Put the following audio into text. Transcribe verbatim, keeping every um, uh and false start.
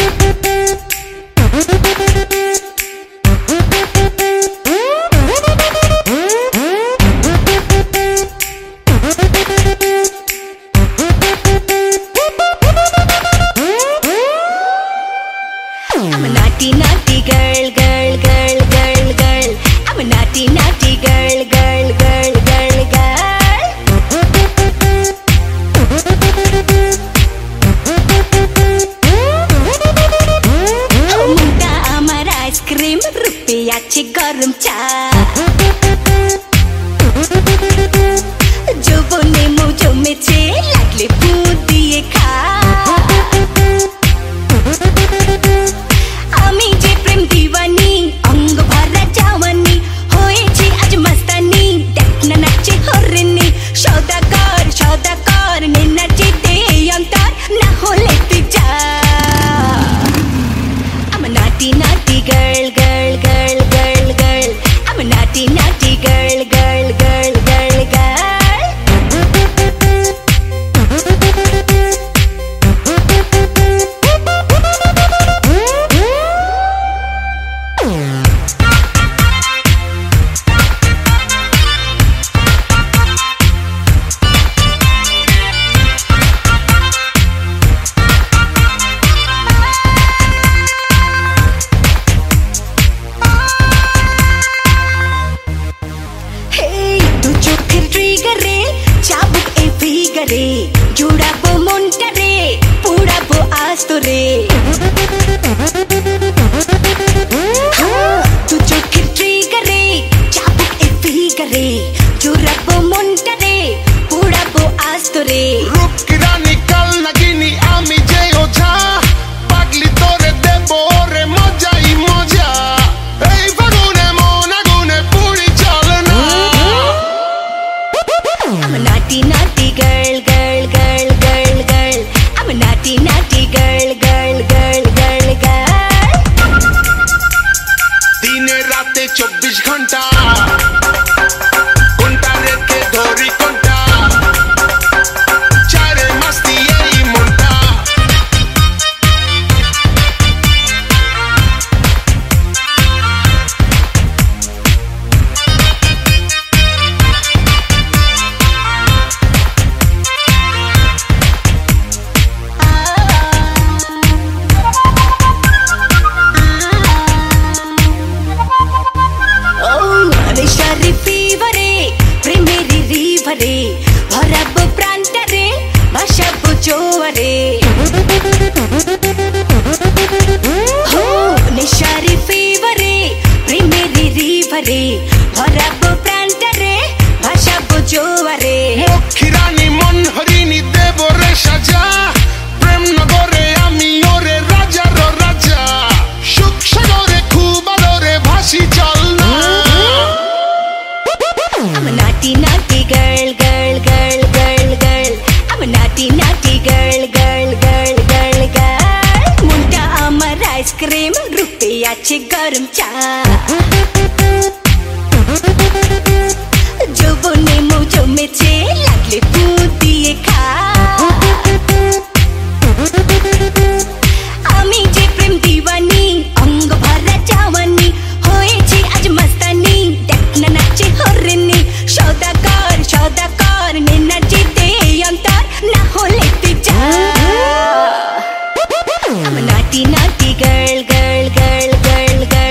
I'm a naughty, naughty girl, girl, girl, girl, girl. I'm a naughty, naughty girl, girl, girl, girl, girl. Oh, munta amar ice cream, rupiyache garam cha. Jobone mo jomeche, লাগলে ফুট দিয়ে খা। আমি যে প্রেম দিওয়ানি, অঙ্গ ভরা জওয়ানি, হয়েছে আজ মস্তানি, দেখ না নাচে হরিণী। সওদাগর সওদাগর নে নাচে দে অন্তর, না হলে তুই যা। I'm a naughty naughty girl, girl, girl, girl, girl. I'm a naughty naughty girl, girl, girl, girl, girl. রে জুড়াবো মনটা রে, পুড়াবো আজ তো রে। তু চোখের ট্রিগারে চাবুক এ ফিগারে, জুড়াবো মনটা রে, পুড়াবো আজ তো রে। রূপ কি রানী কাল নাগিনী আমি যে ওঝা, পাগলি তোরে দেবো রে মজাই মজা। এই ফাগুনে মন আগুনে পুড়ি চল না। I'm a naughty naughty girl, girl, girl, girl, girl. I'm a naughty naughty girl, girl, girl, girl, girl. দিনে রাতে চব্বিশ ঘন্টা কোনটা রেখে ধরি কোনটা, চারে মাস্তি এই মনটা। ভরাবো প্রাণটা রে, ভাসাবো জোয়ারে। হো নেশারি ফিভারে, প্রেমেরি রিভারে, ভরাবো প্রাণটা রে, ভাসাবো জোয়ারে। লক্ষ্মী রানী মন হরিণী দেব রে সাজা, প্রেম নগরে আমি ওরে রাজার রাজা। সুখ সাগরে খুব আদরে ভাসি চল না। I'm a naughty naughty girl, girl, girl, girl, girl. I'm a naughty naughty girl, girl, girl, girl, girl. মুন্টা আমার আইসক্রিম, রুপিয়াছে গরম চা। যৌবনে মৌ জমেছে, লাগলে ফুট দিয়ে খা। আমি যে প্রেম দিওয়ানি, অঙ্গ ভরা জওয়ানি, হয়েছে আজ মস্তানি, দেখ না নাচে হরিণী। সওদাগর সওদাগর নে নাচে দে অন্তর, না হলে তুই যা। I'm a naughty naughty girl, girl, girl, girl, girl.